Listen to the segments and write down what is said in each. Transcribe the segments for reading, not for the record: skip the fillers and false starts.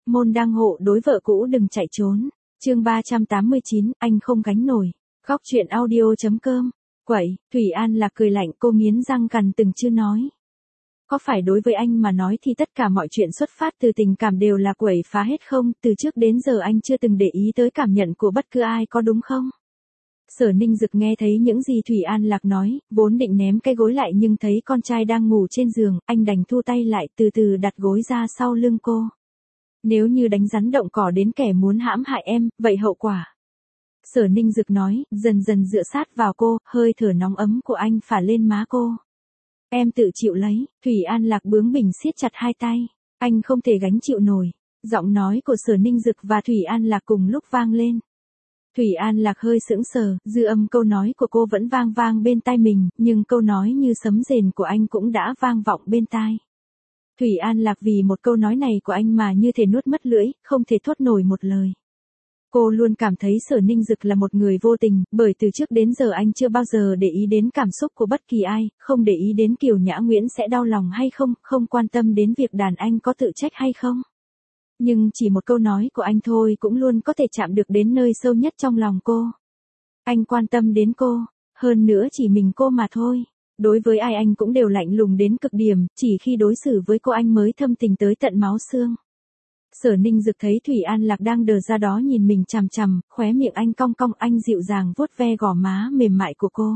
môn đang hộ đối vợ cũ đừng chạy trốn. Chương 389, anh không gánh nổi. Góc truyện audio.com. Quậy, Thủy An Lạc cười lạnh, cô nghiến răng cằn từng chưa nói. Có phải đối với anh mà nói thì tất cả mọi chuyện xuất phát từ tình cảm đều là quậy phá hết không? Từ trước đến giờ anh chưa từng để ý tới cảm nhận của bất cứ ai có đúng không? Sở Ninh Dực nghe thấy những gì Thủy An Lạc nói, vốn định ném cái gối lại nhưng thấy con trai đang ngủ trên giường, anh đành thu tay lại từ từ đặt gối ra sau lưng cô. Nếu như đánh rắn động cỏ đến kẻ muốn hãm hại em, vậy hậu quả? Sở Ninh Dực nói, dần dần dựa sát vào cô, hơi thở nóng ấm của anh phả lên má cô. Em tự chịu lấy, Thủy An Lạc bướng bỉnh siết chặt hai tay. Anh không thể gánh chịu nổi. Giọng nói của Sở Ninh Dực và Thủy An Lạc cùng lúc vang lên. Thủy An Lạc hơi sững sờ, dư âm câu nói của cô vẫn vang vang bên tai mình, nhưng câu nói như sấm rền của anh cũng đã vang vọng bên tai. Thủy An Lạc vì một câu nói này của anh mà như thể nuốt mất lưỡi, không thể thốt nổi một lời. Cô luôn cảm thấy Sở Ninh Dực là một người vô tình, bởi từ trước đến giờ anh chưa bao giờ để ý đến cảm xúc của bất kỳ ai, không để ý đến Kiều Nhã Nguyễn sẽ đau lòng hay không, không quan tâm đến việc đàn anh có tự trách hay không. Nhưng chỉ một câu nói của anh thôi cũng luôn có thể chạm được đến nơi sâu nhất trong lòng cô. Anh quan tâm đến cô, hơn nữa chỉ mình cô mà thôi. Đối với ai anh cũng đều lạnh lùng đến cực điểm, chỉ khi đối xử với cô anh mới thâm tình tới tận máu xương. Sở Ninh Dực thấy Thủy An Lạc đang đờ ra đó nhìn mình chằm chằm, khóe miệng anh cong cong, anh dịu dàng vuốt ve gò má mềm mại của cô.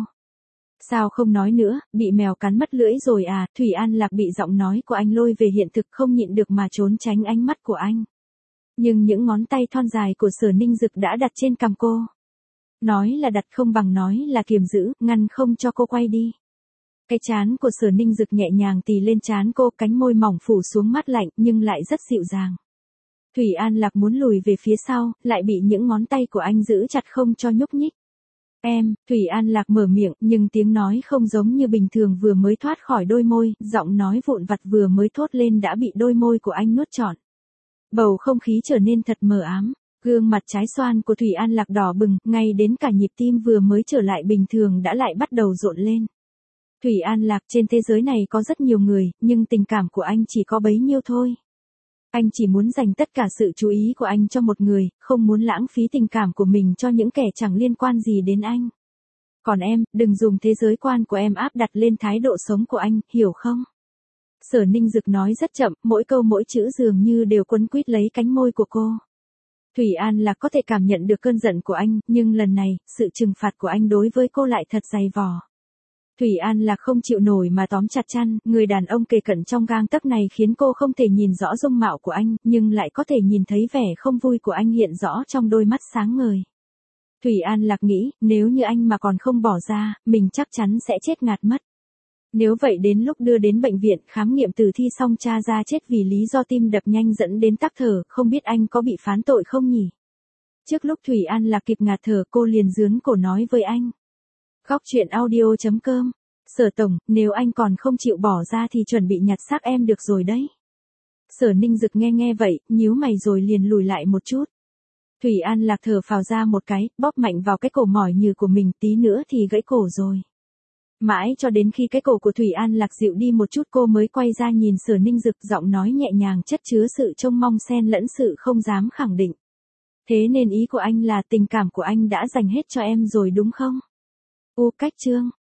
Sao không nói nữa, bị mèo cắn mất lưỡi rồi à? Thủy An Lạc bị giọng nói của anh lôi về hiện thực, không nhịn được mà trốn tránh ánh mắt của anh. Nhưng những ngón tay thon dài của Sở Ninh Dực đã đặt trên cằm cô. Nói là đặt không bằng nói là kiềm giữ, ngăn không cho cô quay đi. Cái trán của Sở Ninh Dực nhẹ nhàng tì lên trán cô, cánh môi mỏng phủ xuống mát lạnh nhưng lại rất dịu dàng. Thủy An Lạc muốn lùi về phía sau, lại bị những ngón tay của anh giữ chặt không cho nhúc nhích. Em, Thủy An Lạc mở miệng, nhưng tiếng nói không giống như bình thường vừa mới thoát khỏi đôi môi, giọng nói vụn vặt vừa mới thốt lên đã bị đôi môi của anh nuốt trọn. Bầu không khí trở nên thật mờ ám, gương mặt trái xoan của Thủy An Lạc đỏ bừng, ngay đến cả nhịp tim vừa mới trở lại bình thường đã lại bắt đầu rộn lên. Thủy An Lạc, trên thế giới này có rất nhiều người, nhưng tình cảm của anh chỉ có bấy nhiêu thôi. Anh chỉ muốn dành tất cả sự chú ý của anh cho một người, không muốn lãng phí tình cảm của mình cho những kẻ chẳng liên quan gì đến anh. Còn em, đừng dùng thế giới quan của em áp đặt lên thái độ sống của anh, hiểu không? Sở Ninh Dực nói rất chậm, mỗi câu mỗi chữ dường như đều quấn quýt lấy cánh môi của cô. Thủy An Lạc có thể cảm nhận được cơn giận của anh, nhưng lần này, sự trừng phạt của anh đối với cô lại thật dày vò. Thủy An Lạc không chịu nổi mà tóm chặt chăn, người đàn ông kề cận trong gang tấc này khiến cô không thể nhìn rõ dung mạo của anh, nhưng lại có thể nhìn thấy vẻ không vui của anh hiện rõ trong đôi mắt sáng ngời. Thủy An Lạc nghĩ, nếu như anh mà còn không bỏ ra, mình chắc chắn sẽ chết ngạt mất. Nếu vậy đến lúc đưa đến bệnh viện khám nghiệm tử thi xong tra ra chết vì lý do tim đập nhanh dẫn đến tắc thở, không biết anh có bị phán tội không nhỉ? Trước lúc Thủy An Lạc kịp ngạt thở cô liền giương cổ nói với anh. Góc truyện audio.com. Sở Tổng, nếu anh còn không chịu bỏ ra thì chuẩn bị nhặt xác em được rồi đấy. Sở Ninh Dực nghe vậy, nhíu mày rồi liền lùi lại một chút. Thủy An Lạc thở phào ra một cái, bóp mạnh vào cái cổ mỏi nhừ của mình, tí nữa thì gãy cổ rồi. Mãi cho đến khi cái cổ của Thủy An Lạc dịu đi một chút cô mới quay ra nhìn Sở Ninh Dực, giọng nói nhẹ nhàng chất chứa sự trông mong xen lẫn sự không dám khẳng định. Thế nên ý của anh là tình cảm của anh đã dành hết cho em rồi đúng không? Cách chương.